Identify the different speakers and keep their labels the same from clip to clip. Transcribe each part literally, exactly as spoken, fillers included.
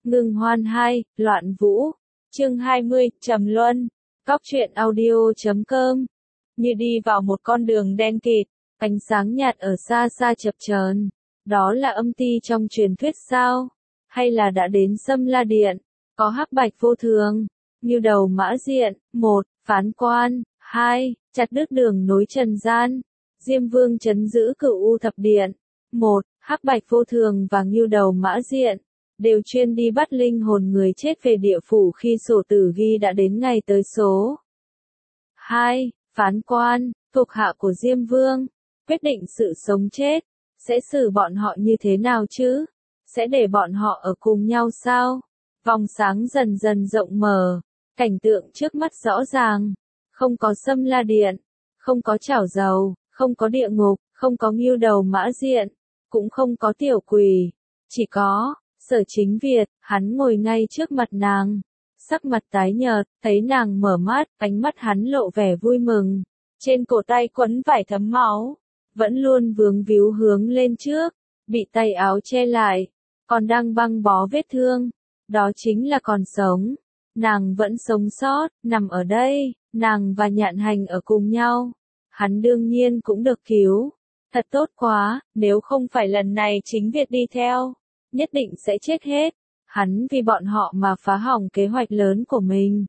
Speaker 1: Ngưng hoan hai, loạn vũ. Chương hai mươi, trầm luân. Góc truyện audio chấm com. Như đi vào một con đường đen kịt, ánh sáng nhạt ở xa xa chập chờn. Đó là âm ty trong truyền thuyết sao? Hay là đã đến Sâm La Điện? Có hắc bạch vô thường, như đầu mã diện, một, phán quan, hai, chặt đứt đường nối trần gian. Diêm Vương trấn giữ Cửu U thập điện. một. Hắc bạch vô thường và Ngưu đầu mã diện đều chuyên đi bắt linh hồn người chết về địa phủ khi sổ tử ghi đã đến ngày tới số. hai. Phán quan, thuộc hạ của Diêm Vương, quyết định sự sống chết, sẽ xử bọn họ như thế nào chứ? Sẽ để bọn họ ở cùng nhau sao? Vòng sáng dần dần rộng mở, cảnh tượng trước mắt rõ ràng, không có Sâm La Điện, không có chảo dầu, không có địa ngục, không có Ngưu đầu mã diện, cũng không có tiểu quỷ, chỉ có Sở Chính Việt. Hắn ngồi ngay trước mặt nàng, sắc mặt tái nhợt, thấy nàng mở mắt, ánh mắt hắn lộ vẻ vui mừng, trên cổ tay quấn vải thấm máu, vẫn luôn vướng víu hướng lên trước, bị tay áo che lại, còn đang băng bó vết thương, đó chính là còn sống. Nàng vẫn sống sót, nằm ở đây, nàng và Nhạn Hành ở cùng nhau, hắn đương nhiên cũng được cứu. Thật tốt quá, nếu không phải lần này Chính Việt đi theo, nhất định sẽ chết hết. Hắn vì bọn họ mà phá hỏng kế hoạch lớn của mình.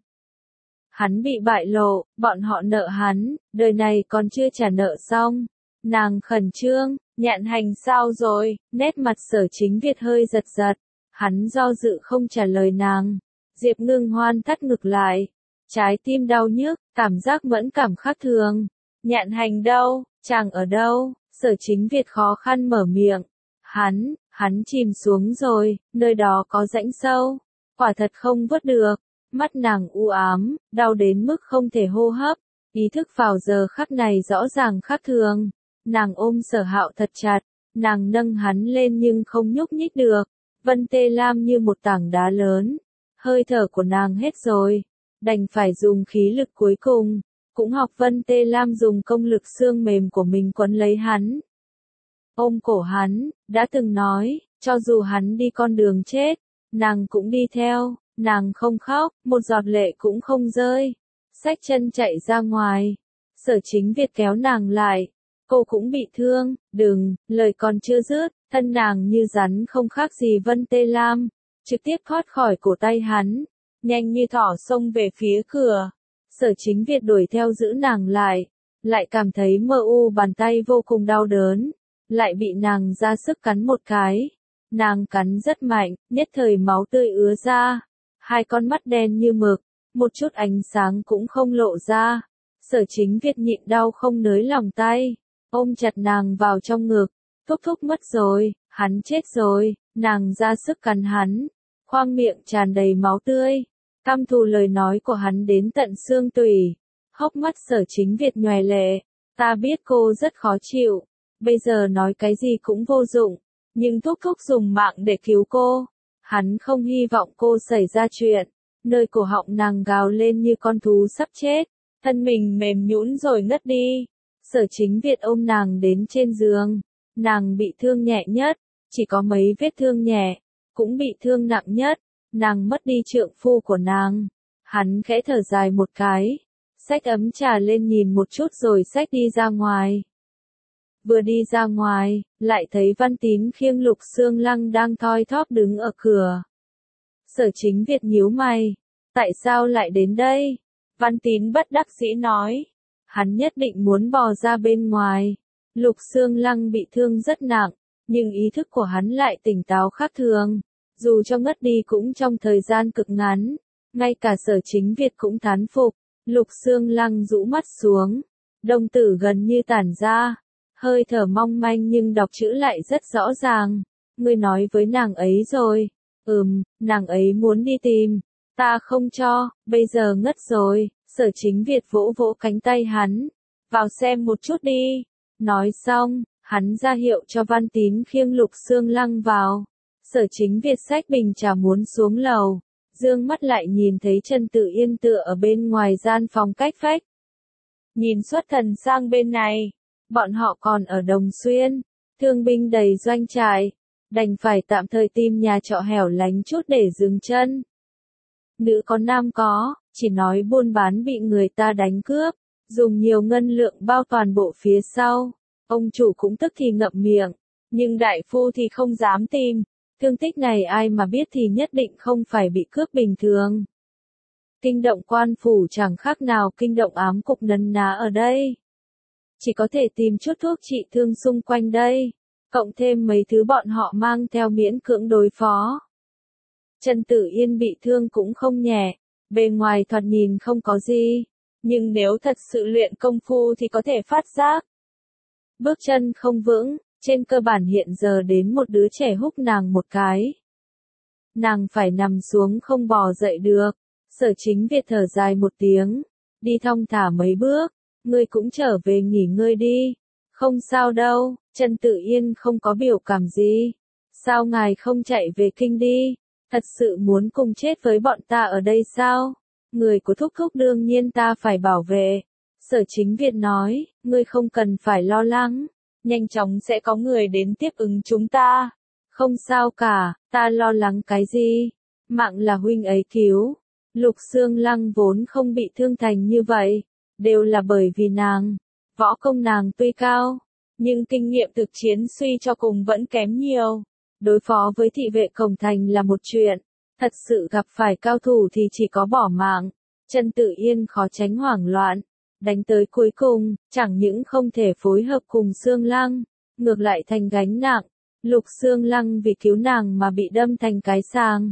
Speaker 1: Hắn bị bại lộ, bọn họ nợ hắn, đời này còn chưa trả nợ xong. Nàng khẩn trương, Nhạn Hành sao rồi, nét mặt Sở Chính Việt hơi giật giật. Hắn do dự không trả lời nàng. Diệp Ngưng Hoan thắt ngực lại, trái tim đau nhức, cảm giác mẫn cảm khác thường. Nhạn Hành đâu, chàng ở đâu? Sở Chính Việt khó khăn mở miệng. Hắn, hắn chìm xuống rồi, nơi đó có rãnh sâu, quả thật không vớt được. Mắt nàng u ám, đau đến mức không thể hô hấp, ý thức vào giờ khắc này rõ ràng khác thường. Nàng ôm Sở Hạo thật chặt, nàng nâng hắn lên nhưng không nhúc nhích được. Vân Tê Lam như một tảng đá lớn, hơi thở của nàng hết rồi, đành phải dùng khí lực cuối cùng. Cũng học Vân Tê Lam dùng công lực xương mềm của mình quấn lấy hắn. Ôm cổ hắn, đã từng nói, cho dù hắn đi con đường chết, nàng cũng đi theo, nàng không khóc, một giọt lệ cũng không rơi. Xách chân chạy ra ngoài, Sở Chính Việt kéo nàng lại, cô cũng bị thương, đừng, lời còn chưa dứt, thân nàng như rắn không khác gì Vân Tê Lam, trực tiếp thoát khỏi cổ tay hắn, nhanh như thỏ xông về phía cửa. Sở Chính Việt đuổi theo giữ nàng lại, lại cảm thấy mơ u bàn tay vô cùng đau đớn, lại bị nàng ra sức cắn một cái. Nàng cắn rất mạnh, nhất thời máu tươi ứa ra, hai con mắt đen như mực, một chút ánh sáng cũng không lộ ra. Sở Chính Việt nhịn đau không nới lòng tay, ôm chặt nàng vào trong ngực, thúc thúc mất rồi, hắn chết rồi. Nàng ra sức cắn hắn, khoang miệng tràn đầy máu tươi. Căm thù lời nói của hắn đến tận xương tủy, hốc mắt Sở Chính Việt nhòe lệ. Ta biết cô rất khó chịu, bây giờ nói cái gì cũng vô dụng, nhưng thúc thúc dùng mạng để cứu cô. Hắn không hy vọng cô xảy ra chuyện. Nơi cổ họng nàng gào lên như con thú sắp chết, thân mình mềm nhũn rồi ngất đi. Sở Chính Việt ôm nàng đến trên giường, nàng bị thương nhẹ nhất, chỉ có mấy vết thương nhẹ, cũng bị thương nặng nhất. Nàng mất đi trượng phu của nàng. Hắn khẽ thở dài một cái, xách ấm trà lên nhìn một chút rồi xách đi ra ngoài. Vừa đi ra ngoài, lại thấy Văn Tín khiêng Lục Xương Lăng đang thoi thóp đứng ở cửa. Sở Chính Việt nhíu mày, tại sao lại đến đây? Văn Tín bất đắc dĩ nói, hắn nhất định muốn bò ra bên ngoài. Lục Xương Lăng bị thương rất nặng, nhưng ý thức của hắn lại tỉnh táo khác thường. Dù cho ngất đi cũng trong thời gian cực ngắn, ngay cả Sở Chính Việt cũng thán phục. Lục Xương Lăng rũ mắt xuống, đồng tử gần như tản ra, hơi thở mong manh nhưng đọc chữ lại rất rõ ràng. Ngươi nói với nàng ấy rồi. Ừm, nàng ấy muốn đi tìm, ta không cho, bây giờ ngất rồi. Sở Chính Việt vỗ vỗ cánh tay hắn, vào xem một chút đi. Nói xong, hắn ra hiệu cho Văn Tín khiêng Lục Xương Lăng vào. Sở Chính Việt xách bình trà muốn xuống lầu, dương mắt lại nhìn thấy Trần Tự Yên tựa ở bên ngoài gian phòng cách vách. Nhìn xuất thần sang bên này, bọn họ còn ở Đồng Xuyên, thương binh đầy doanh trại, đành phải tạm thời tìm nhà trọ hẻo lánh chút để dừng chân. Nữ có nam có, chỉ nói buôn bán bị người ta đánh cướp, dùng nhiều ngân lượng bao toàn bộ phía sau. Ông chủ cũng tức thì ngậm miệng, nhưng đại phu thì không dám tìm. Thương tích này ai mà biết thì nhất định không phải bị cướp bình thường. Kinh động quan phủ chẳng khác nào kinh động ám cục nấn ná ở đây. Chỉ có thể tìm chút thuốc trị thương xung quanh đây, cộng thêm mấy thứ bọn họ mang theo miễn cưỡng đối phó. Trần Tử Yên bị thương cũng không nhẹ, bề ngoài thoạt nhìn không có gì, nhưng nếu thật sự luyện công phu thì có thể phát giác. Bước chân không vững, trên cơ bản hiện giờ đến một đứa trẻ húc nàng một cái. Nàng phải nằm xuống không bò dậy được. Sở Chính Việt thở dài một tiếng, đi thong thả mấy bước, ngươi cũng trở về nghỉ ngơi đi. Không sao đâu, Trần Tử Yên không có biểu cảm gì. Sao ngài không chạy về kinh đi? Thật sự muốn cùng chết với bọn ta ở đây sao? Người của thúc thúc đương nhiên ta phải bảo vệ. Sở Chính Việt nói, ngươi không cần phải lo lắng, nhanh chóng sẽ có người đến tiếp ứng chúng ta. Không sao cả, ta lo lắng cái gì? Mạng là huynh ấy cứu. Lục Xương Lăng vốn không bị thương thành như vậy, đều là bởi vì nàng. Võ công nàng tuy cao, nhưng kinh nghiệm thực chiến suy cho cùng vẫn kém nhiều. Đối phó với thị vệ cổng thành là một chuyện, thật sự gặp phải cao thủ thì chỉ có bỏ mạng. Trần Tử Yên khó tránh hoảng loạn, đánh tới cuối cùng, chẳng những không thể phối hợp cùng Xương Lăng, ngược lại thành gánh nặng. Lục Xương Lăng vì cứu nàng mà bị đâm thành cái sàng.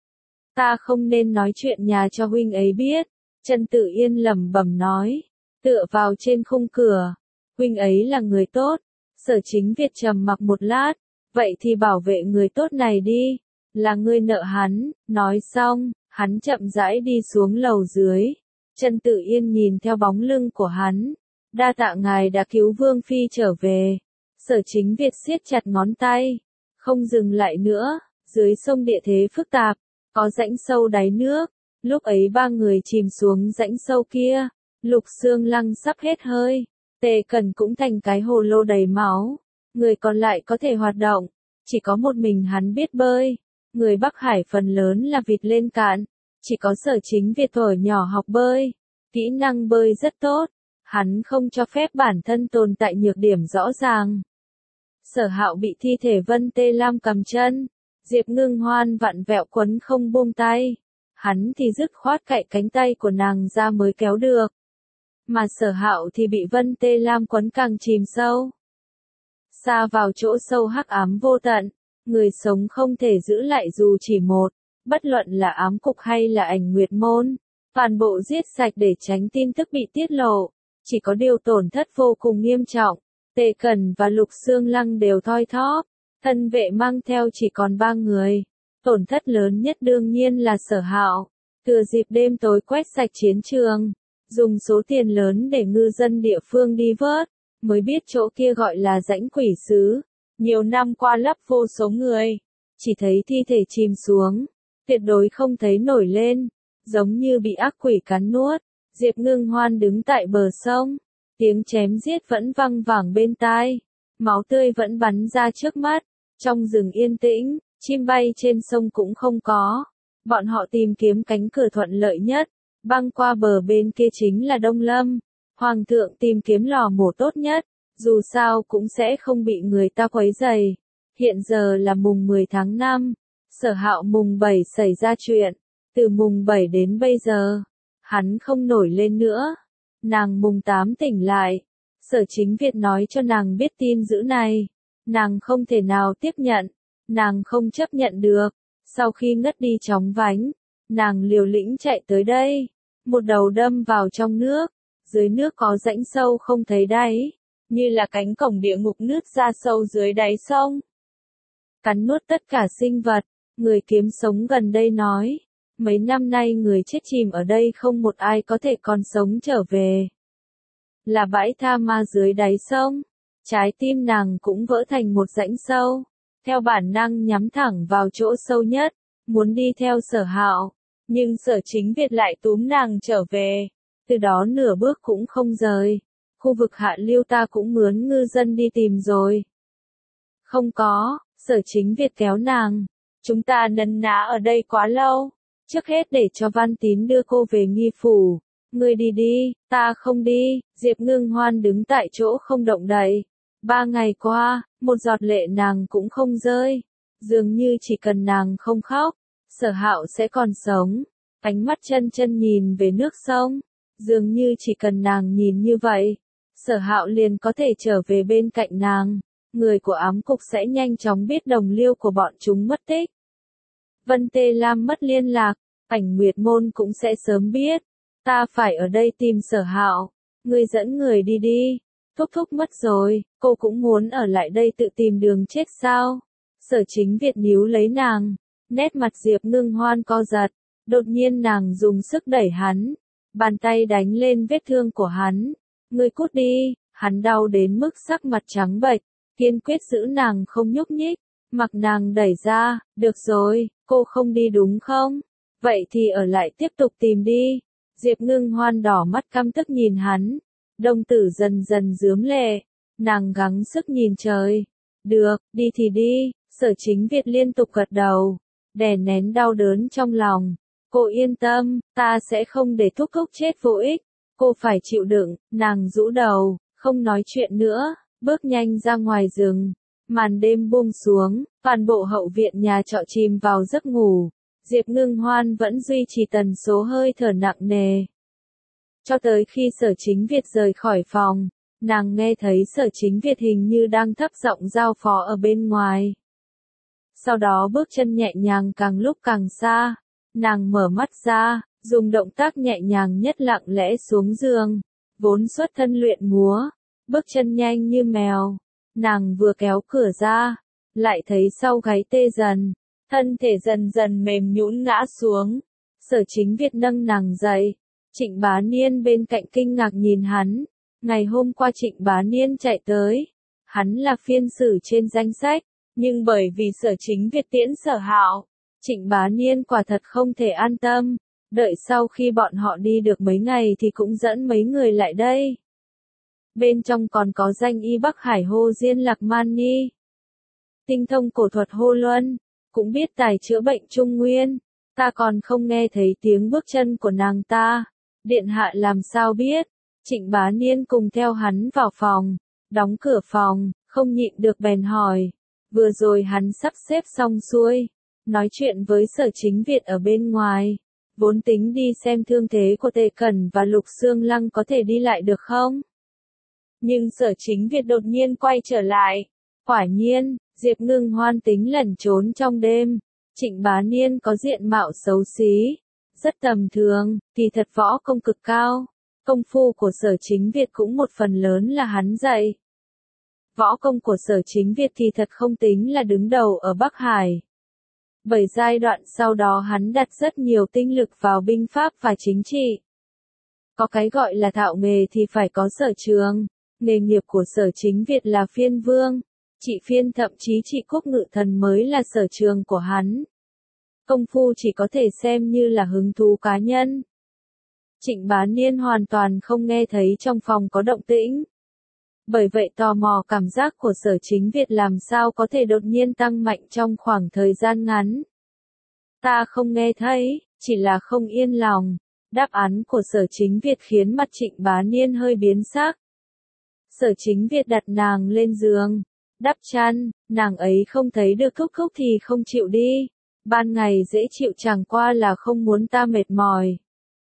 Speaker 1: Ta không nên nói chuyện nhà cho huynh ấy biết, Trần Tử Yên lẩm bẩm nói, tựa vào trên khung cửa. Huynh ấy là người tốt. Sở Chính Việt trầm mặc một lát, vậy thì bảo vệ người tốt này đi, là ngươi nợ hắn. Nói xong, hắn chậm rãi đi xuống lầu dưới. Trần Tử Yên nhìn theo bóng lưng của hắn, đa tạ ngài đã cứu Vương Phi trở về. Sở Chính Việt siết chặt ngón tay, không dừng lại nữa. Dưới sông địa thế phức tạp, có rãnh sâu đáy nước, lúc ấy ba người chìm xuống rãnh sâu kia, Lục Xương Lăng sắp hết hơi, Tề Cẩn cũng thành cái hồ lô đầy máu, người còn lại có thể hoạt động, chỉ có một mình hắn biết bơi, người Bắc Hải phần lớn là vịt lên cạn, chỉ có Sở Chính Việt thuở nhỏ học bơi, kỹ năng bơi rất tốt, hắn không cho phép bản thân tồn tại nhược điểm rõ ràng. Sở Hạo bị thi thể Vân Tê Lam cầm chân, Diệp Ngưng Hoan vặn vẹo quấn không buông tay, hắn thì dứt khoát cạy cánh tay của nàng ra mới kéo được. Mà Sở Hạo thì bị Vân Tê Lam quấn càng chìm sâu. Xa vào chỗ sâu hắc ám vô tận, người sống không thể giữ lại dù chỉ một, bất luận là ám cục hay là ảnh nguyệt môn, toàn bộ giết sạch để tránh tin tức bị tiết lộ, chỉ có điều tổn thất vô cùng nghiêm trọng. Tề Cẩn và Lục Xương Lăng đều thoi thóp, thân vệ mang theo chỉ còn ba người. Tổn thất lớn nhất đương nhiên là Sở Hạo, thừa dịp đêm tối quét sạch chiến trường, dùng số tiền lớn để ngư dân địa phương đi vớt, mới biết chỗ kia gọi là rãnh quỷ xứ. Nhiều năm qua lấp vô số người, chỉ thấy thi thể chìm xuống, tuyệt đối không thấy nổi lên, giống như bị ác quỷ cắn nuốt. Diệp Ngưng Hoan đứng tại bờ sông, tiếng chém giết vẫn văng vẳng bên tai, máu tươi vẫn bắn ra trước mắt. Trong rừng yên tĩnh, chim bay trên sông cũng không có. Bọn họ tìm kiếm cánh cửa thuận lợi nhất, băng qua bờ bên kia chính là Đông Lâm. Hoàng thượng tìm kiếm lò mổ tốt nhất, dù sao cũng sẽ không bị người ta quấy rầy. Hiện giờ là mùng mười tháng năm, Sở Hạo mùng bảy xảy ra chuyện, từ mùng bảy đến bây giờ, hắn không nổi lên nữa. Nàng mùng tám tỉnh lại, Sở Chính Việt nói cho nàng biết tin dữ này, nàng không thể nào tiếp nhận, nàng không chấp nhận được. Sau khi ngất đi chóng vánh, nàng liều lĩnh chạy tới đây, một đầu đâm vào trong nước, dưới nước có rãnh sâu không thấy đáy, như là cánh cổng địa ngục nứt ra sâu dưới đáy sông, cắn nuốt tất cả sinh vật. Người kiếm sống gần đây nói, mấy năm nay người chết chìm ở đây không một ai có thể còn sống trở về. Là bãi tha ma dưới đáy sông, trái tim nàng cũng vỡ thành một rãnh sâu, theo bản năng nhắm thẳng vào chỗ sâu nhất, muốn đi theo Sở Hạo, nhưng Sở Chính Việt lại túm nàng trở về, từ đó nửa bước cũng không rời. Khu vực hạ lưu ta cũng mướn ngư dân đi tìm rồi. Không có, Sở Chính Việt kéo nàng. Chúng ta nấn ná ở đây quá lâu. Trước hết để cho Văn Tín đưa cô về nghi phủ. Ngươi đi đi, ta không đi. Diệp Ngưng Hoan đứng tại chỗ không động đậy. Ba ngày qua, một giọt lệ nàng cũng không rơi. Dường như chỉ cần nàng không khóc, Sở Hạo sẽ còn sống. Ánh mắt chân chân nhìn về nước sông. Dường như chỉ cần nàng nhìn như vậy, Sở Hạo liền có thể trở về bên cạnh nàng. Người của ám cục sẽ nhanh chóng biết đồng liêu của bọn chúng mất tích. Vân Tê Lam mất liên lạc, Ảnh Nguyệt Môn cũng sẽ sớm biết. Ta phải ở đây tìm Sở Hạo. Ngươi dẫn người đi đi. Thúc thúc mất rồi, cô cũng muốn ở lại đây tự tìm đường chết sao? Sở Chính Việt níu lấy nàng. Nét mặt Diệp Ngưng Hoan co giật. Đột nhiên nàng dùng sức đẩy hắn. Bàn tay đánh lên vết thương của hắn. Ngươi cút đi. Hắn đau đến mức sắc mặt trắng bệch. Kiên quyết giữ nàng không nhúc nhích. Mặc nàng đẩy ra. Được rồi, cô không đi đúng không? Vậy thì ở lại tiếp tục tìm đi. Diệp Ngưng Hoan đỏ mắt căm tức nhìn hắn. Đồng tử dần dần rướm lệ. Nàng gắng sức nhìn trời. Được, đi thì đi. Sở Chính Việt liên tục gật đầu. Đè nén đau đớn trong lòng. Cô yên tâm, ta sẽ không để thúc thúc chết vô ích. Cô phải chịu đựng. Nàng rũ đầu, không nói chuyện nữa. Bước nhanh ra ngoài rừng. Màn đêm buông xuống. Toàn bộ hậu viện nhà trọ chìm vào giấc ngủ. Diệp Ngưng Hoan vẫn duy trì tần số hơi thở nặng nề. Cho tới khi Sở Chính Việt rời khỏi phòng, nàng nghe thấy Sở Chính Việt hình như đang thấp giọng giao phó ở bên ngoài. Sau đó bước chân nhẹ nhàng càng lúc càng xa, nàng mở mắt ra, dùng động tác nhẹ nhàng nhất lặng lẽ xuống giường, vốn xuất thân luyện múa, bước chân nhanh như mèo. Nàng vừa kéo cửa ra, lại thấy sau gáy tê dần, thân thể dần dần mềm nhũn ngã xuống. Sở Chính Việt nâng nàng dậy. Trịnh Bá Niên bên cạnh kinh ngạc nhìn hắn. Ngày hôm qua Trịnh Bá Niên chạy tới. Hắn là phiên xử trên danh sách, nhưng bởi vì Sở Chính Việt tiễn Sở Hạo, Trịnh Bá Niên quả thật không thể an tâm. Đợi sau khi bọn họ đi được mấy ngày thì cũng dẫn mấy người lại đây. Bên trong còn có danh y Bắc Hải Hô Diên Lạc Man Nhi. Tinh thông cổ thuật Hô Luân, cũng biết tài chữa bệnh Trung Nguyên. Ta còn không nghe thấy tiếng bước chân của nàng ta. Điện hạ làm sao biết? Trịnh Bá Niên cùng theo hắn vào phòng, đóng cửa phòng, không nhịn được bèn hỏi. Vừa rồi hắn sắp xếp xong xuôi, nói chuyện với Sở Chính Việt ở bên ngoài, vốn tính đi xem thương thế của Tề Cẩn và Lục Xương Lăng có thể đi lại được không? Nhưng Sở Chính Việt đột nhiên quay trở lại. Quả nhiên, Diệp Ngưng Hoan tính lẩn trốn trong đêm. Trịnh Bá Niên có diện mạo xấu xí, rất tầm thường, kỳ thật võ công cực cao. Công phu của Sở Chính Việt cũng một phần lớn là hắn dạy. Võ công của Sở Chính Việt thì thật không tính là đứng đầu ở Bắc Hải. Bởi giai đoạn sau đó hắn đặt rất nhiều tinh lực vào binh pháp và chính trị. Có cái gọi là thạo nghề thì phải có sở trường. Nghề nghiệp của Sở Chính Việt là phiên vương. Trị phiên thậm chí trị quốc ngự thần mới là sở trường của hắn. Công phu chỉ có thể xem như là hứng thú cá nhân. Trịnh Bá Niên hoàn toàn không nghe thấy trong phòng có động tĩnh. Bởi vậy tò mò cảm giác của Sở Chính Việt làm sao có thể đột nhiên tăng mạnh trong khoảng thời gian ngắn. Ta không nghe thấy, chỉ là không yên lòng. Đáp án của Sở Chính Việt khiến mặt Trịnh Bá Niên hơi biến sắc. Sở Chính Việt đặt nàng lên giường, đắp chăn, nàng ấy không thấy được thúc thúc thì không chịu đi. Ban ngày dễ chịu chẳng qua là không muốn ta mệt mỏi.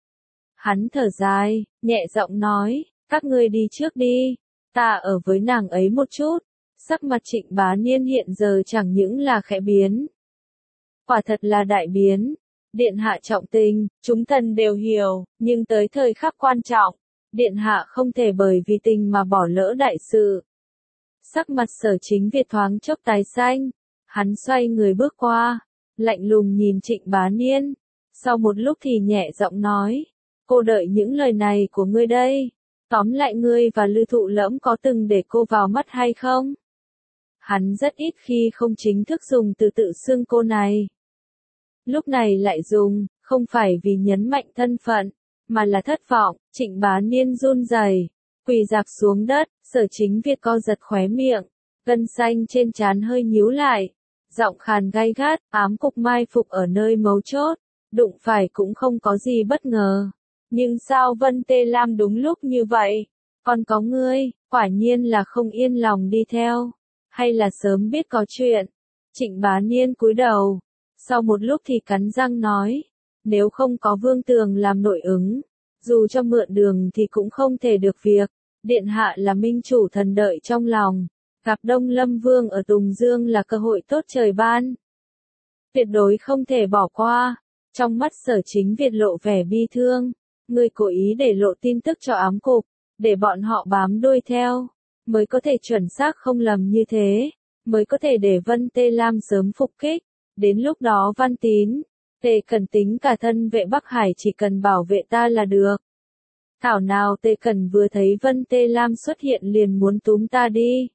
Speaker 1: Hắn thở dài, nhẹ giọng nói, các ngươi đi trước đi, ta ở với nàng ấy một chút. Sắc mặt Trịnh Bá Niên hiện giờ chẳng những là khẽ biến. Quả thật là đại biến. Điện hạ trọng tình, chúng thần đều hiểu, nhưng tới thời khắc quan trọng, điện hạ không thể bởi vì tình mà bỏ lỡ đại sự. Sắc mặt Sở Chính Việt thoáng chốc tái xanh, hắn xoay người bước qua, lạnh lùng nhìn Trịnh Bá Niên, sau một lúc thì nhẹ giọng nói, cô đợi những lời này của ngươi đây, tóm lại ngươi và Lư Thụ Lẫm có từng để cô vào mắt hay không? Hắn rất ít khi không chính thức dùng từ tự xưng cô này. Lúc này lại dùng, không phải vì nhấn mạnh thân phận, mà là thất vọng. Trịnh Bá Niên run rẩy, quỳ rạp xuống đất. Sở Chính Việt co giật khóe miệng, gân xanh trên trán hơi nhíu lại. giọng khàn gay gắt, ám cục mai phục ở nơi mấu chốt, đụng phải cũng không có gì bất ngờ. Nhưng sao Vân Tê Lam đúng lúc như vậy? Còn có ngươi, quả nhiên là không yên lòng đi theo, hay là sớm biết có chuyện? Trịnh Bá Niên cúi đầu, sau một lúc thì cắn răng nói, nếu không có Vương Tường làm nội ứng, dù cho mượn đường thì cũng không thể được việc, điện hạ là minh chủ thần đợi trong lòng, gặp Đông Lâm Vương ở Tùng Dương là cơ hội tốt trời ban. Tuyệt đối không thể bỏ qua. Trong mắt Sở Chính Việt lộ vẻ bi thương, ngươi cố ý để lộ tin tức cho ám cục, để bọn họ bám đuôi theo, mới có thể chuẩn xác không lầm như thế, mới có thể để Vân Tê Lam sớm phục kích, đến lúc đó Văn Tín, Tề Cẩn tính cả thân vệ Bắc Hải chỉ cần bảo vệ ta là được. Thảo nào Tề Cẩn vừa thấy Vân Tê Lam xuất hiện liền muốn túm ta đi.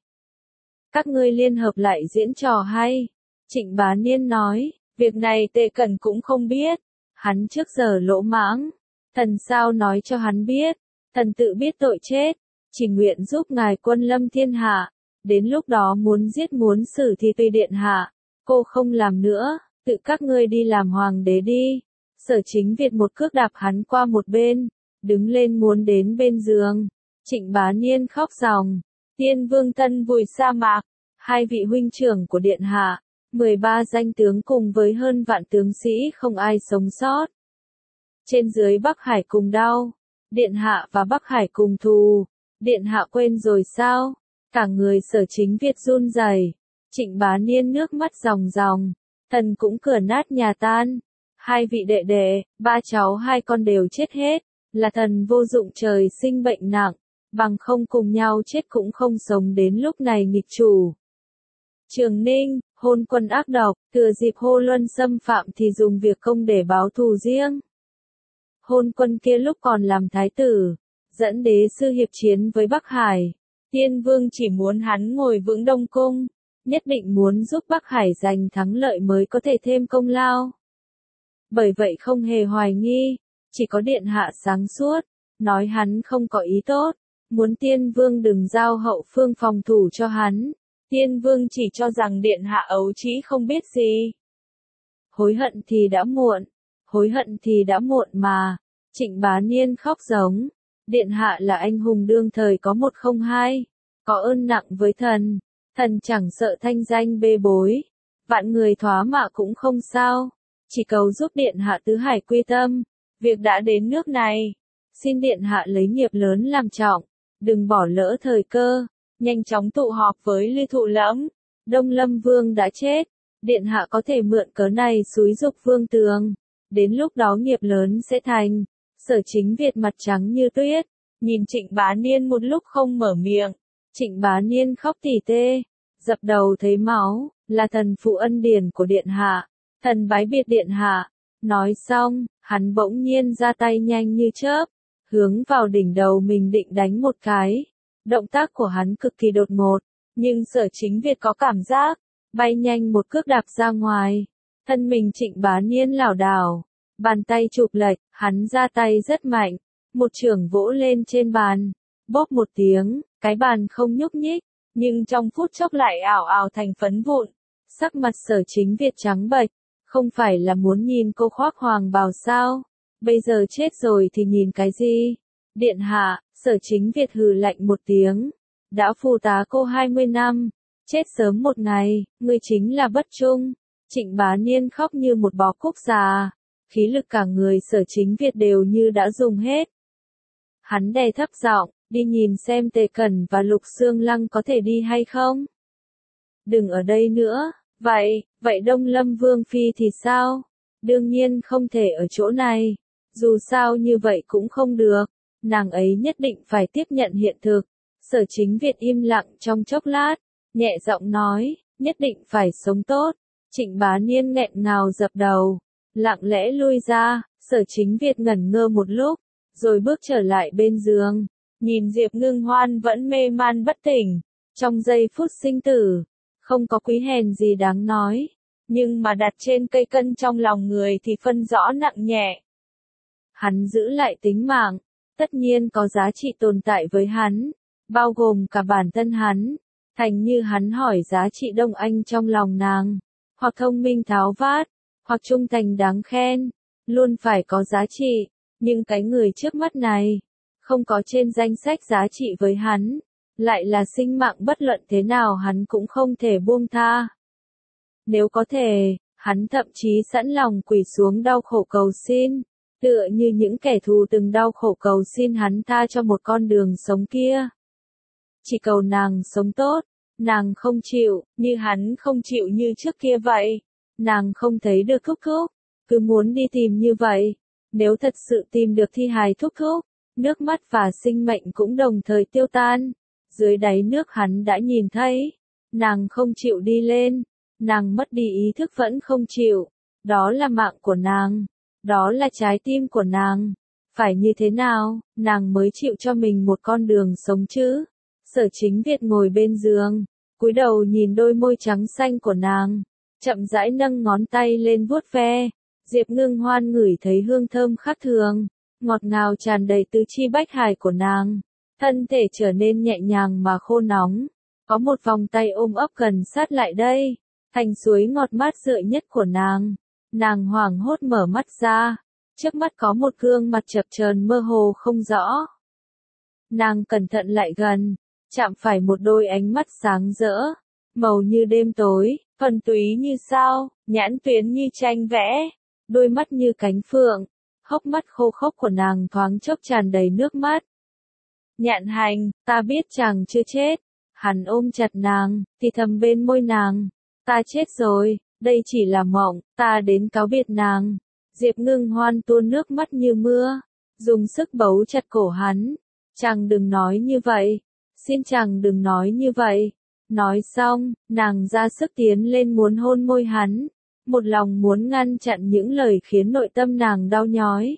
Speaker 1: Các ngươi liên hợp lại diễn trò hay. Trịnh Bá Niên nói, việc này Tề Cẩn cũng không biết, hắn trước giờ lỗ mãng, thần sao nói cho hắn biết, thần tự biết tội chết, chỉ nguyện giúp ngài quân lâm thiên hạ, đến lúc đó muốn giết muốn xử thì tùy điện hạ, cô không làm nữa, tự các ngươi đi làm hoàng đế đi. Sở Chính Việt một cước đạp hắn qua một bên, đứng lên muốn đến bên giường. Trịnh Bá Niên khóc ròng, Tiên Vương thân vùi sa mạc, hai vị huynh trưởng của điện hạ, mười ba danh tướng cùng với hơn vạn tướng sĩ không ai sống sót. Trên dưới Bắc Hải cùng đau, điện hạ và Bắc Hải cùng thù, điện hạ quên rồi sao? Cả người Sở Chính Việt run rẩy. Trịnh Bá Niên nước mắt ròng ròng, thần cũng cửa nát nhà tan, hai vị đệ đệ, ba cháu hai con đều chết hết, là thần vô dụng trời sinh bệnh nặng, bằng không cùng nhau chết cũng không sống đến lúc này nghịch chủ. Trường Ninh, hôn quân ác độc, thừa dịp Hô Luân xâm phạm thì dùng việc công để báo thù riêng. Hôn quân kia lúc còn làm thái tử, dẫn đế sư hiệp chiến với Bắc Hải, Tiên Vương chỉ muốn hắn ngồi vững Đông Cung, nhất định muốn giúp Bắc Hải giành thắng lợi mới có thể thêm công lao. Bởi vậy không hề hoài nghi, chỉ có điện hạ sáng suốt, nói hắn không có ý tốt, muốn Tiên Vương đừng giao hậu phương phòng thủ cho hắn. Tiên Vương chỉ cho rằng điện hạ ấu trĩ không biết gì. Hối hận thì đã muộn, hối hận thì đã muộn mà. Trịnh Bá Niên khóc giống, điện hạ là anh hùng đương thời có một không hai, có ơn nặng với thần, thần chẳng sợ thanh danh bê bối, vạn người thoá mạ cũng không sao, chỉ cầu giúp điện hạ tứ hải quy tâm, việc đã đến nước này, xin điện hạ lấy nghiệp lớn làm trọng, đừng bỏ lỡ thời cơ. Nhanh chóng tụ họp với Lưu Thụ Lẫm, Đông Lâm Vương đã chết, điện hạ có thể mượn cớ này xúi giục Vương Tường, đến lúc đó nghiệp lớn sẽ thành. Sở Chính Việt mặt trắng như tuyết, nhìn Trịnh Bá Niên một lúc không mở miệng, Trịnh Bá Niên khóc tỉ tê, dập đầu thấy máu, là thần phụ ân điển của điện hạ, thần bái biệt điện hạ. Nói xong, hắn bỗng nhiên ra tay nhanh như chớp, hướng vào đỉnh đầu mình định đánh một cái. Động tác của hắn cực kỳ đột ngột, nhưng Sở Chính Việt có cảm giác, bay nhanh một cước đạp ra ngoài. Thân mình Trịnh Bá Niên lảo đảo, bàn tay chụp lệch, hắn ra tay rất mạnh, một chưởng vỗ lên trên bàn, bóp một tiếng, cái bàn không nhúc nhích, nhưng trong phút chốc lại ảo ảo thành phấn vụn. Sắc mặt Sở Chính Việt trắng bệch, không phải là muốn nhìn cô khoác hoàng bào sao? Bây giờ chết rồi thì nhìn cái gì? Điện hạ, Sở Chính Việt hừ lạnh một tiếng, đã phụ tá cô hai mươi năm, chết sớm một ngày, ngươi chính là bất trung. Trịnh Bá Niên khóc như một bó cúc già, khí lực cả người Sở Chính Việt đều như đã dùng hết. Hắn đè thấp giọng, đi nhìn xem Tề Cẩn và Lục Xương Lăng có thể đi hay không. Đừng ở đây nữa, vậy, vậy Đông Lâm Vương Phi thì sao? Đương nhiên không thể ở chỗ này, dù sao như vậy cũng không được. Nàng ấy nhất định phải tiếp nhận hiện thực. Sở Chính Việt im lặng trong chốc lát, nhẹ giọng nói, nhất định phải sống tốt. Trịnh Bá Niên nghẹn ngào dập đầu, lặng lẽ lui ra. Sở Chính Việt ngẩn ngơ một lúc, rồi bước trở lại bên giường, nhìn Diệp Ngưng Hoan vẫn mê man bất tỉnh, trong giây phút sinh tử, không có quý hèn gì đáng nói, nhưng mà đặt trên cây cân trong lòng người thì phân rõ nặng nhẹ. Hắn giữ lại tính mạng, tất nhiên có giá trị tồn tại với hắn, bao gồm cả bản thân hắn. Thành như hắn hỏi giá trị Đông Anh trong lòng nàng, hoặc thông minh tháo vát, hoặc trung thành đáng khen, luôn phải có giá trị, nhưng cái người trước mắt này, không có trên danh sách giá trị với hắn, lại là sinh mạng bất luận thế nào hắn cũng không thể buông tha. Nếu có thể, hắn thậm chí sẵn lòng quỳ xuống đau khổ cầu xin, tựa như những kẻ thù từng đau khổ cầu xin hắn tha cho một con đường sống kia. Chỉ cầu nàng sống tốt, nàng không chịu, như hắn không chịu như trước kia vậy. Nàng không thấy được Thúc Thúc, cứ muốn đi tìm như vậy. Nếu thật sự tìm được thi hài Thúc Thúc, nước mắt và sinh mệnh cũng đồng thời tiêu tan. Dưới đáy nước hắn đã nhìn thấy, nàng không chịu đi lên, nàng mất đi ý thức vẫn không chịu. Đó là mạng của nàng, đó là trái tim của nàng. Phải như thế nào, nàng mới chịu cho mình một con đường sống chứ? Sở Chính Việt ngồi bên giường, cúi đầu nhìn đôi môi trắng xanh của nàng, chậm rãi nâng ngón tay lên vuốt ve. Diệp Ngưng Hoan ngửi thấy hương thơm khác thường, ngọt ngào tràn đầy tứ chi bách hải của nàng, thân thể trở nên nhẹ nhàng mà khô nóng. Có một vòng tay ôm ấp gần sát lại đây, thành suối ngọt mát rượi nhất của nàng. Nàng hoảng hốt mở mắt ra, trước mắt có một gương mặt chập chờn mơ hồ không rõ. Nàng cẩn thận lại gần, chạm phải một đôi ánh mắt sáng rỡ, màu như đêm tối, thuần túy như sao, nhãn tuyến như tranh vẽ, đôi mắt như cánh phượng, hốc mắt khô khốc của nàng thoáng chốc tràn đầy nước mắt. Nhạn Hành, ta biết chàng chưa chết. Hắn ôm chặt nàng, thì thầm bên môi nàng, ta chết rồi, đây chỉ là mộng, ta đến cáo biệt nàng. Diệp Ngưng Hoan tuôn nước mắt như mưa, dùng sức bấu chặt cổ hắn. Chàng đừng nói như vậy, xin chàng đừng nói như vậy. Nói xong, nàng ra sức tiến lên muốn hôn môi hắn, một lòng muốn ngăn chặn những lời khiến nội tâm nàng đau nhói.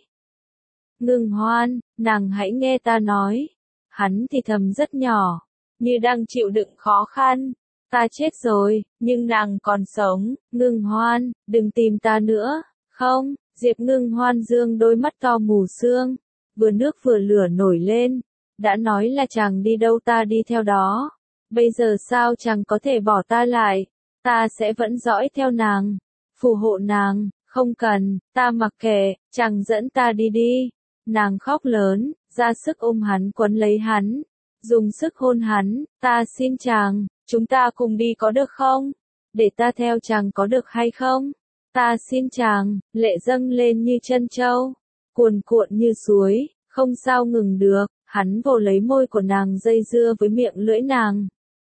Speaker 1: Ngưng Hoan, nàng hãy nghe ta nói. Hắn thì thầm rất nhỏ, như đang chịu đựng khó khăn. Ta chết rồi, nhưng nàng còn sống. Ngưng Hoan, đừng tìm ta nữa. Không, Diệp Ngưng Hoan dương đôi mắt to mù sương, vừa nước vừa lửa nổi lên. Đã nói là chàng đi đâu ta đi theo đó. Bây giờ sao chàng có thể bỏ ta lại? Ta sẽ vẫn dõi theo nàng, phù hộ nàng. Không cần, ta mặc kệ, chàng dẫn ta đi đi. Nàng khóc lớn, ra sức ôm hắn quấn lấy hắn, dùng sức hôn hắn. Ta xin chàng, chúng ta cùng đi có được không? Để ta theo chàng có được hay không? Ta xin chàng. Lệ dâng lên như chân trâu, cuồn cuộn như suối, không sao ngừng được. Hắn vồ lấy môi của nàng dây dưa với miệng lưỡi nàng.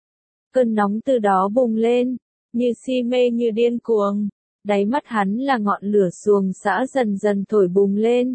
Speaker 1: Cơn nóng từ đó bùng lên, như si mê như điên cuồng. Đáy mắt hắn là ngọn lửa xuồng xã dần dần thổi bùng lên.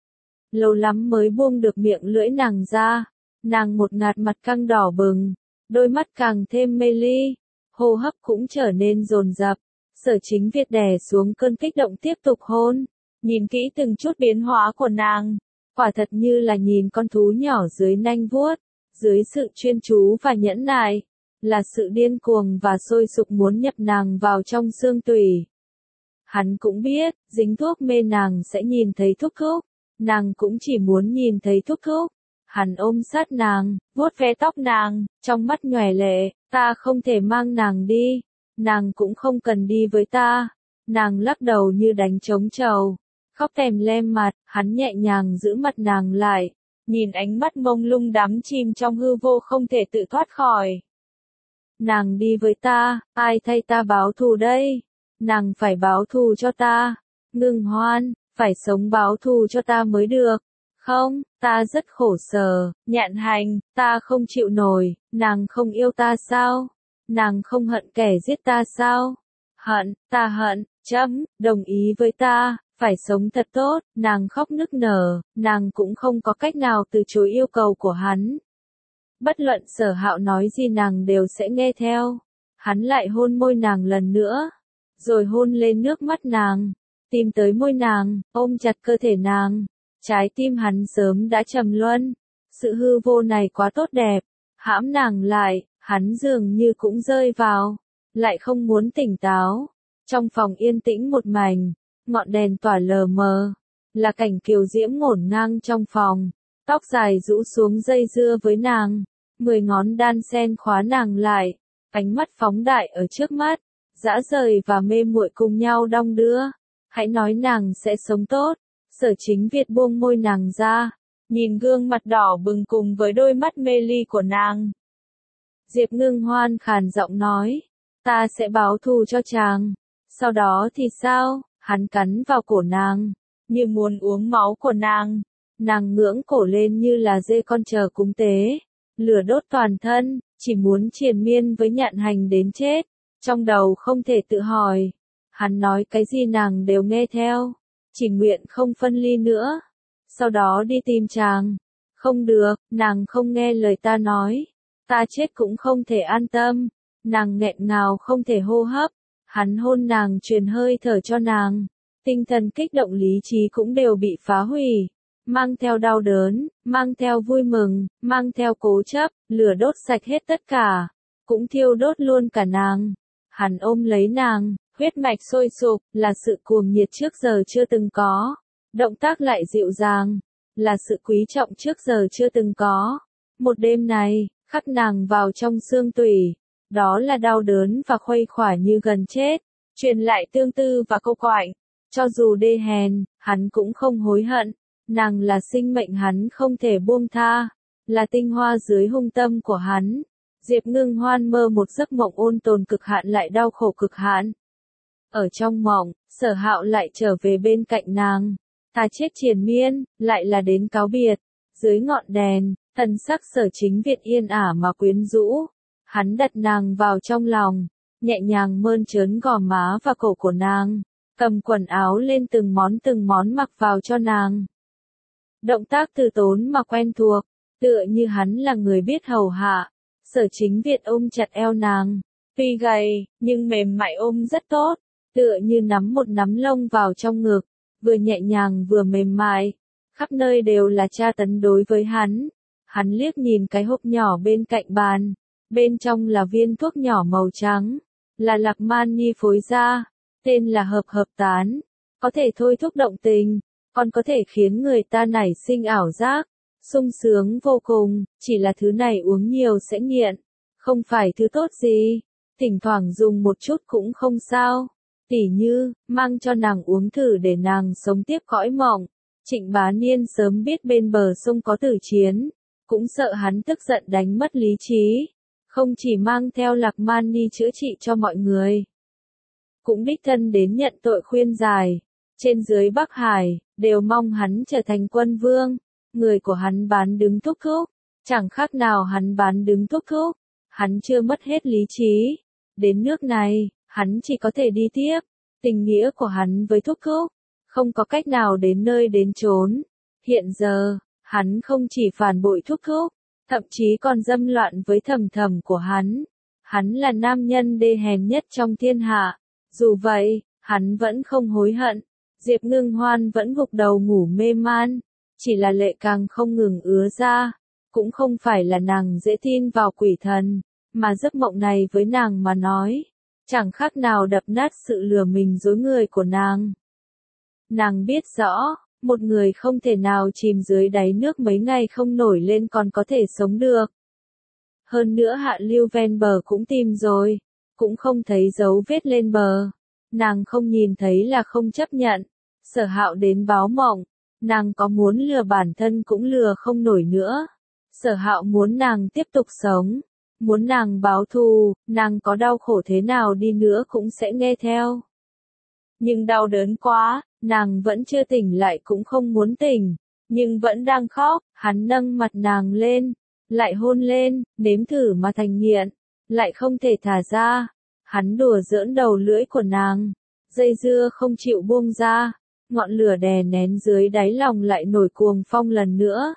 Speaker 1: Lâu lắm mới buông được miệng lưỡi nàng ra, nàng một ngạt mặt căng đỏ bừng, đôi mắt càng thêm mê ly, hô hấp cũng trở nên dồn dập. Sở Chính Việt đè xuống cơn kích động tiếp tục hôn, nhìn kỹ từng chút biến hóa của nàng, quả thật như là nhìn con thú nhỏ dưới nanh vuốt, dưới sự chuyên chú và nhẫn nại, là sự điên cuồng và sôi sục muốn nhập nàng vào trong xương tủy. Hắn cũng biết, dính thuốc mê nàng sẽ nhìn thấy Thúc Thúc. Nàng cũng chỉ muốn nhìn thấy Thúc Thúc. Hắn ôm sát nàng, vuốt ve tóc nàng, trong mắt nhòe lệ. Ta không thể mang nàng đi, nàng cũng không cần đi với ta. Nàng lắc đầu như đánh trống trầu, khóc tèm lem mặt. Hắn nhẹ nhàng giữ mặt nàng lại, nhìn ánh mắt mông lung đắm chìm trong hư vô không thể tự thoát khỏi. Nàng đi với ta, ai thay ta báo thù đây? Nàng phải báo thù cho ta. Ngưng Hoan, phải sống báo thù cho ta mới được. Không, ta rất khổ sở. Nhạn Hành, ta không chịu nổi. Nàng không yêu ta sao? Nàng không hận kẻ giết ta sao? Hận, ta hận. Chấm, đồng ý với ta, phải sống thật tốt. Nàng khóc nức nở, nàng cũng không có cách nào từ chối yêu cầu của hắn. Bất luận Sở Hạo nói gì nàng đều sẽ nghe theo. Hắn lại hôn môi nàng lần nữa, rồi hôn lên nước mắt nàng, tìm tới môi nàng, ôm chặt cơ thể nàng. Trái tim hắn sớm đã trầm luân. Sự hư vô này quá tốt đẹp, hãm nàng lại, hắn dường như cũng rơi vào, lại không muốn tỉnh táo. Trong phòng yên tĩnh một mảnh, ngọn đèn tỏa lờ mờ, là cảnh Kiều Diễm ngổn ngang trong phòng, tóc dài rũ xuống dây dưa với nàng, mười ngón đan sen khóa nàng lại, ánh mắt phóng đại ở trước mắt, dã rời và mê muội cùng nhau đong đưa. Hãy nói nàng sẽ sống tốt. Sở Chính Việt buông môi nàng ra, nhìn gương mặt đỏ bừng cùng với đôi mắt mê ly của nàng. Diệp Ngưng Hoan khàn giọng nói, ta sẽ báo thù cho chàng. Sau đó thì sao? Hắn cắn vào cổ nàng, như muốn uống máu của nàng. Nàng ngưỡng cổ lên như là dê con chờ cúng tế, lửa đốt toàn thân, chỉ muốn triền miên với Nhạn Hành đến chết. Trong đầu không thể tự hỏi, hắn nói cái gì nàng đều nghe theo, chỉ nguyện không phân ly nữa. Sau đó đi tìm chàng. Không được, nàng không nghe lời ta nói. Ta chết cũng không thể an tâm. Nàng nghẹn ngào không thể hô hấp. Hắn hôn nàng truyền hơi thở cho nàng. Tinh thần kích động lý trí cũng đều bị phá hủy. Mang theo đau đớn, mang theo vui mừng, mang theo cố chấp, lửa đốt sạch hết tất cả. Cũng thiêu đốt luôn cả nàng. Hắn ôm lấy nàng, huyết mạch sôi sục, là sự cuồng nhiệt trước giờ chưa từng có. Động tác lại dịu dàng, là sự quý trọng trước giờ chưa từng có. Một đêm này, khắc nàng vào trong xương tủy. Đó là đau đớn và khuây khỏa như gần chết. Truyền lại tương tư và câu quạnh. Cho dù đê hèn, hắn cũng không hối hận. Nàng là sinh mệnh hắn không thể buông tha. Là tinh hoa dưới hung tâm của hắn. Diệp Ngưng Hoan mơ một giấc mộng ôn tồn cực hạn lại đau khổ cực hạn. Ở trong mộng, Sở Hạo lại trở về bên cạnh nàng. Ta chết triền miên, lại là đến cáo biệt. Dưới ngọn đèn, thần sắc Sở Chính Việt yên ả mà quyến rũ. Hắn đặt nàng vào trong lòng, nhẹ nhàng mơn trớn gò má và cổ của nàng, cầm quần áo lên từng món từng món mặc vào cho nàng. Động tác từ tốn mà quen thuộc, tựa như hắn là người biết hầu hạ. Sở Chính Việt ôm chặt eo nàng, tuy gầy, nhưng mềm mại ôm rất tốt, tựa như nắm một nắm lông vào trong ngực, vừa nhẹ nhàng vừa mềm mại, khắp nơi đều là tra tấn đối với hắn. Hắn liếc nhìn cái hộp nhỏ bên cạnh bàn, bên trong là viên thuốc nhỏ màu trắng, là Lạc Man Nhi phối ra, tên là hợp hợp tán, có thể thôi thúc động tình, còn có thể khiến người ta nảy sinh ảo giác. Sung sướng vô cùng, chỉ là thứ này uống nhiều sẽ nghiện, không phải thứ tốt gì, thỉnh thoảng dùng một chút cũng không sao, tỉ như, mang cho nàng uống thử để nàng sống tiếp cõi mộng. Trịnh Bá Niên sớm biết bên bờ sông có tử chiến, cũng sợ hắn tức giận đánh mất lý trí, không chỉ mang theo Lạc Man Ni chữa trị cho mọi người, cũng đích thân đến nhận tội khuyên giải, trên dưới Bắc Hải, đều mong hắn trở thành quân vương. Người của hắn bán đứng thúc thúc, chẳng khác nào hắn bán đứng thúc thúc, hắn chưa mất hết lý trí. Đến nước này, hắn chỉ có thể đi tiếp, tình nghĩa của hắn với thúc thúc, không có cách nào đến nơi đến chốn. Hiện giờ, hắn không chỉ phản bội thúc thúc, thậm chí còn dâm loạn với thầm thầm của hắn. Hắn là nam nhân đê hèn nhất trong thiên hạ, dù vậy, hắn vẫn không hối hận. Diệp Ngưng Hoan vẫn gục đầu ngủ mê man. Chỉ là lệ càng không ngừng ứa ra, cũng không phải là nàng dễ tin vào quỷ thần, mà giấc mộng này với nàng mà nói, chẳng khác nào đập nát sự lừa mình dối người của nàng. Nàng biết rõ, một người không thể nào chìm dưới đáy nước mấy ngày không nổi lên còn có thể sống được. Hơn nữa hạ lưu ven bờ cũng tìm rồi, cũng không thấy dấu vết lên bờ. Nàng không nhìn thấy là không chấp nhận. Sở Hạo đến báo mộng. Nàng có muốn lừa bản thân cũng lừa không nổi nữa. Sở Hạo muốn nàng tiếp tục sống, muốn nàng báo thù, nàng có đau khổ thế nào đi nữa cũng sẽ nghe theo. Nhưng đau đớn quá, nàng vẫn chưa tỉnh lại cũng không muốn tỉnh, nhưng vẫn đang khóc. Hắn nâng mặt nàng lên, lại hôn lên, nếm thử mà thành nghiện, lại không thể thả ra. Hắn đùa giỡn đầu lưỡi của nàng, dây dưa không chịu buông ra. Ngọn lửa đè nén dưới đáy lòng lại nổi cuồng phong lần nữa.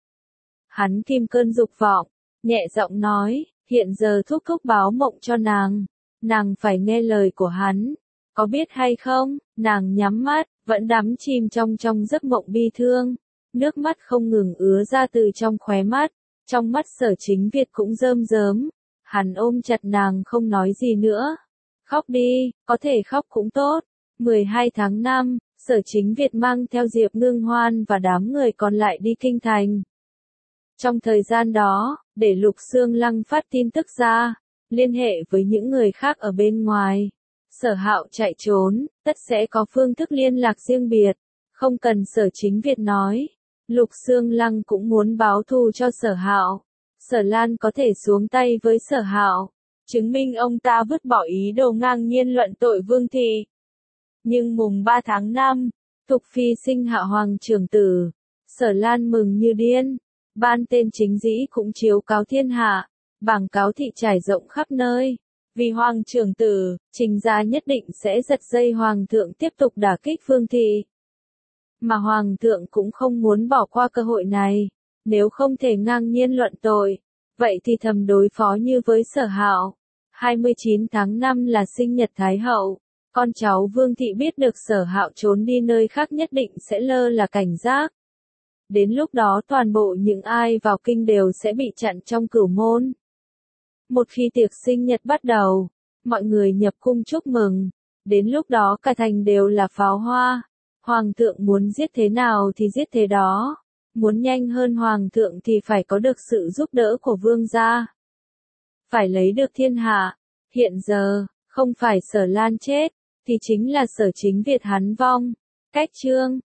Speaker 1: Hắn kìm cơn dục vọng, nhẹ giọng nói, hiện giờ thúc thúc báo mộng cho nàng, nàng phải nghe lời của hắn, có biết hay không? Nàng nhắm mắt, vẫn đắm chìm trong trong giấc mộng bi thương, nước mắt không ngừng ứa ra từ trong khóe mắt, trong mắt Sở Chính Việt cũng rơm rớm. Hắn ôm chặt nàng không nói gì nữa. Khóc đi, có thể khóc cũng tốt. mười hai tháng năm, Sở Chính Việt mang theo Diệp Ngưng Hoan và đám người còn lại đi kinh thành. Trong thời gian đó, để Lục Xương Lăng phát tin tức ra, liên hệ với những người khác ở bên ngoài, Sở Hạo chạy trốn, tất sẽ có phương thức liên lạc riêng biệt, không cần Sở Chính Việt nói. Lục Xương Lăng cũng muốn báo thù cho Sở Hạo. Sở Lan có thể xuống tay với Sở Hạo, chứng minh ông ta vứt bỏ ý đồ ngang nhiên luận tội Vương thị. Nhưng mùng ba tháng năm, Thục Phi sinh hạ hoàng trưởng tử, Sở Lan mừng như điên, ban tên chính dĩ cũng chiếu cáo thiên hạ, bảng cáo thị trải rộng khắp nơi. Vì hoàng trưởng tử, Trình gia nhất định sẽ giật dây hoàng thượng tiếp tục đả kích Vương thị. Mà hoàng thượng cũng không muốn bỏ qua cơ hội này, nếu không thể ngang nhiên luận tội, vậy thì thầm đối phó như với Sở Hạo. hai mươi chín tháng năm là sinh nhật Thái hậu, con cháu Vương thị biết được Sở Hạo trốn đi nơi khác nhất định sẽ lơ là cảnh giác. Đến lúc đó toàn bộ những ai vào kinh đều sẽ bị chặn trong cửu môn. Một khi tiệc sinh nhật bắt đầu, mọi người nhập cung chúc mừng, đến lúc đó cả thành đều là pháo hoa. Hoàng thượng muốn giết thế nào thì giết thế đó, muốn nhanh hơn hoàng thượng thì phải có được sự giúp đỡ của vương gia. Phải lấy được thiên hạ, hiện giờ, không phải Sở Lan chết, thì chính là Sở Chính Việt hắn vong. Cách chương